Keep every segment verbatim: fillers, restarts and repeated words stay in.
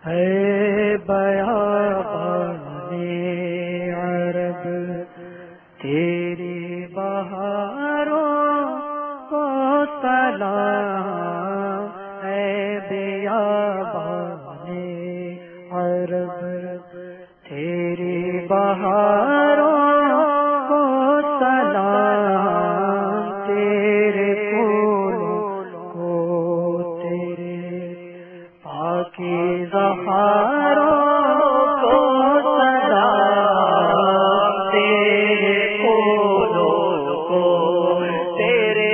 ہے بیابانے عرب تیری بہاروں کو سلام، ہے بیابانے عرب تیری بہاروں کو سلام، تیرے پھولوں کو تیرے پاکیزہ ہاروں کو سلام، تیرے پھولوں کو تیرے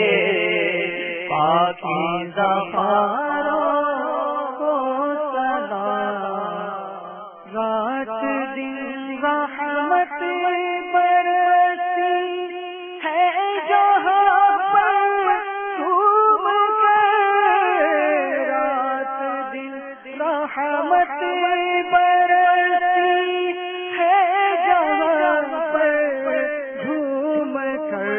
پاکیزہ ہاروں کو سلام، رات دن رحمت برسی ہے جہاں پر ڈوب کر، رات دن رحمت برسی ہے جہاں پر ڈوب کر،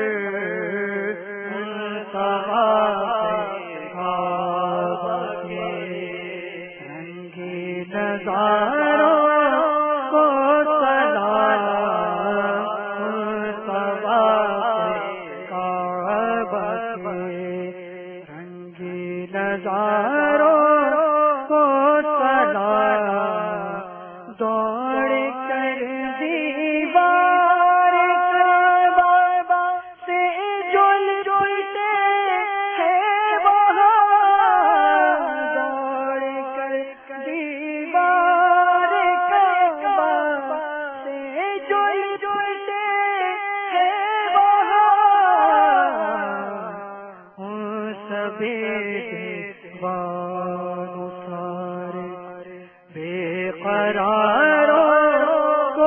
رنگی نظاروں کو سلام، کعبہ کے رنگی نظاروں کو سلام، دوڑ کر دیوار کعبہ سے جل جلتے ہیں وہاں، دوڑ کر دیوار کعبہ سے جل جلتے ہیں وہاں، ان سبھی دیوانوں سارے بے قراروں کو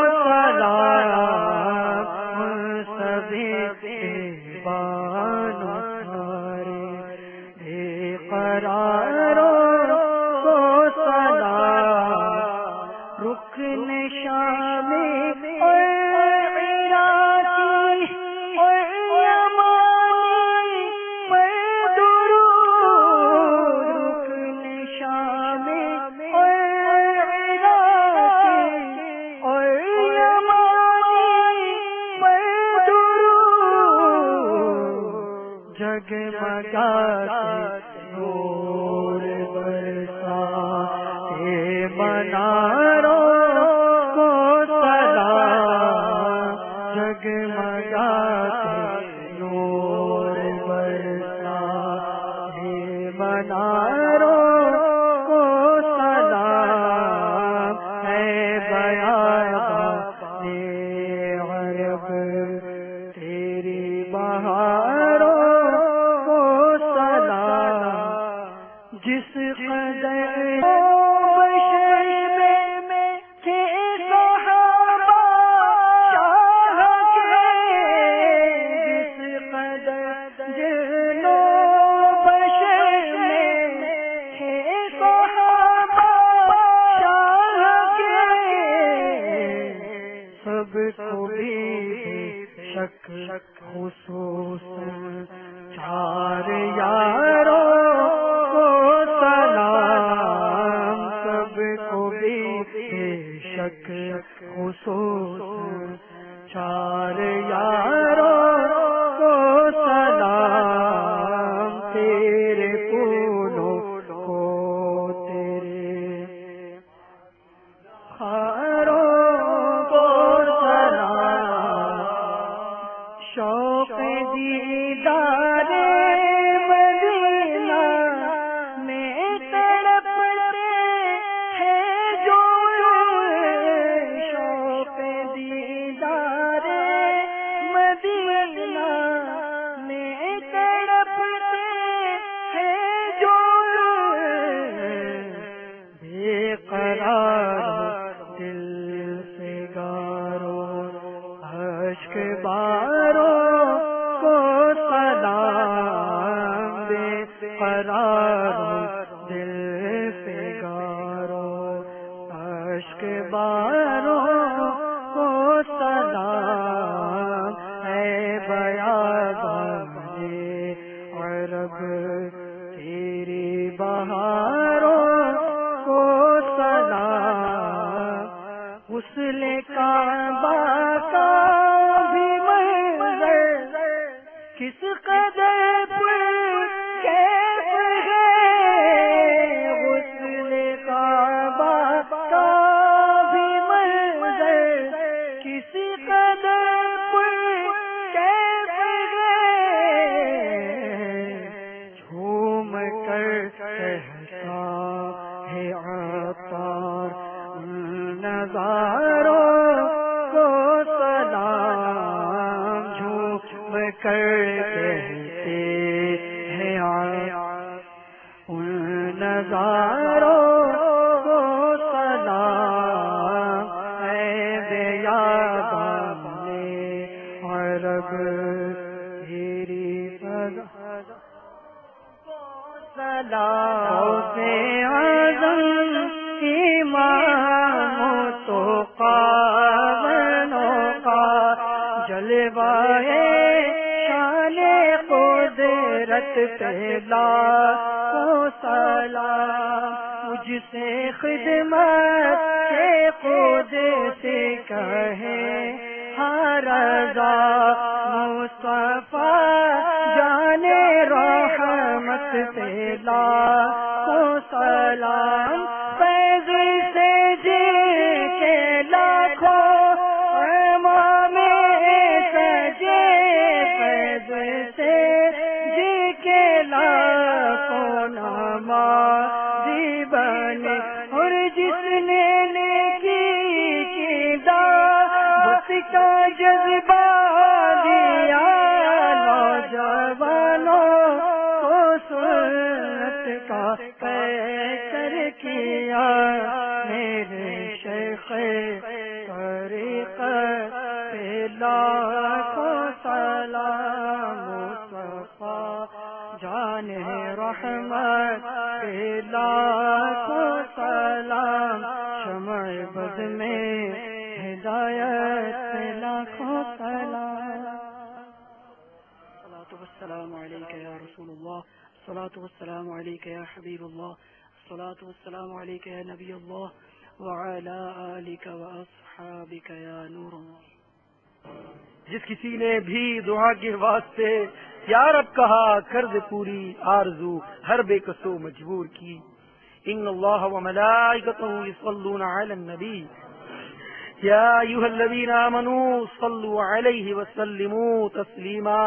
سلام، ان سبھی دیوانوں سارے بے قراروں کو سلام، رکن شامی اور عراقی اور یمانی پر درود، رکن شامی اور عراقی اور یمانی پر درود، جگمگاتے نور برساتے مناروں کو سلام، جگمگاتے نور برساتے مناروں کو سلام، ہے بیابانے عرب تیری بہاروں کو سلام، جس قدر بشر میں تھے صحابہ شاہ کے، جس قدر جنوں بشر میں تھے صحابہ شاہ کے، سب کو بھی شک خصوصاً چار یاروں کو سلام، سب کو بھی شک خصوصاً چار یاروں کو سلام، تیرے پھولوں کو تیرے ہاروں کو سلام، شوق دیدار مدینہ میں تڑپتے ہیں جو، شوق دیدار مدینہ میں تڑپتے ہیں جو، بے قرار دل سے گارو اشک باروں کو سلام، بے قرار دل سے گارو اشک باروں کو سلام، ہے بیابانے عرب تیری بہاروں کو سلام۔ غسل کعبہ کا بھی منظر کس قدر پر کیف ہے، غسل کعبہ کا بھی منظر کس قدر پر کیف ہے، جھوم کر کہتا ہے عطار نظاروں کو سلام، جھوم کر کہتے ہیں ان نظاروں کو سلام، اے بیابان عرب تیری فضا سلام سے اعظم امام تو قارنوں کا جلوائے شان قدرت پہ لاکھوں سلام، مجھ سے خدمت کے قدس کہیں ہر رضا مصطفیٰ جان رحمت پہ لاکھوں سلام، فیض سے جی کے لاکھوں امام سجے، فیض سے جی کے لاکھوں نمازی بنے، اور جس نے نیکی کی دعوت کا جذبہ دیا، نوجوانوں کو سنت کا پیکر کیا، میرے شیخ طریقت پہ لاکھوں سلام، مصطفیٰ جان رحمت پہ لاکھوں سلام، شمع بز میں ہدایت پہ لاکھوں سلام۔ الصلاة والسلام علیک یا رسول اللہ، الصلاة والسلام علیک یا حبیب اللہ، الصلاة والسلام علیک یا نبی اللہ، وعلی آلک واصحابک یا نور اللہ۔ جس کسی نے بھی دعا کے واسطے یا رب کہا، کر دے پوری آرزو ہر بے کسو مجبور کی۔ ان اللہ وملائکتہ یصلون علی النبی یا ایھا الذین آمنوا صلوا علیہ وسلموا تسلیما،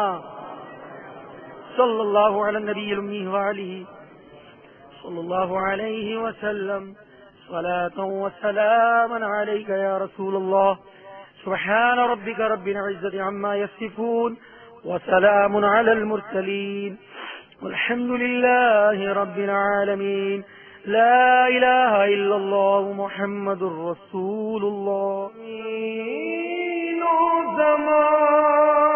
صلی اللہ علی النبی الامی وآلہ صلی اللہ علیہ وسلم، صلاة وسلاما علیک یا رسول اللہ، سبحان ربک رب العزة عما یصفون وسلام علی المرسلین والحمد للہ رب العالمین، لا الہ الا اللہ محمد رسول اللہ۔ زمان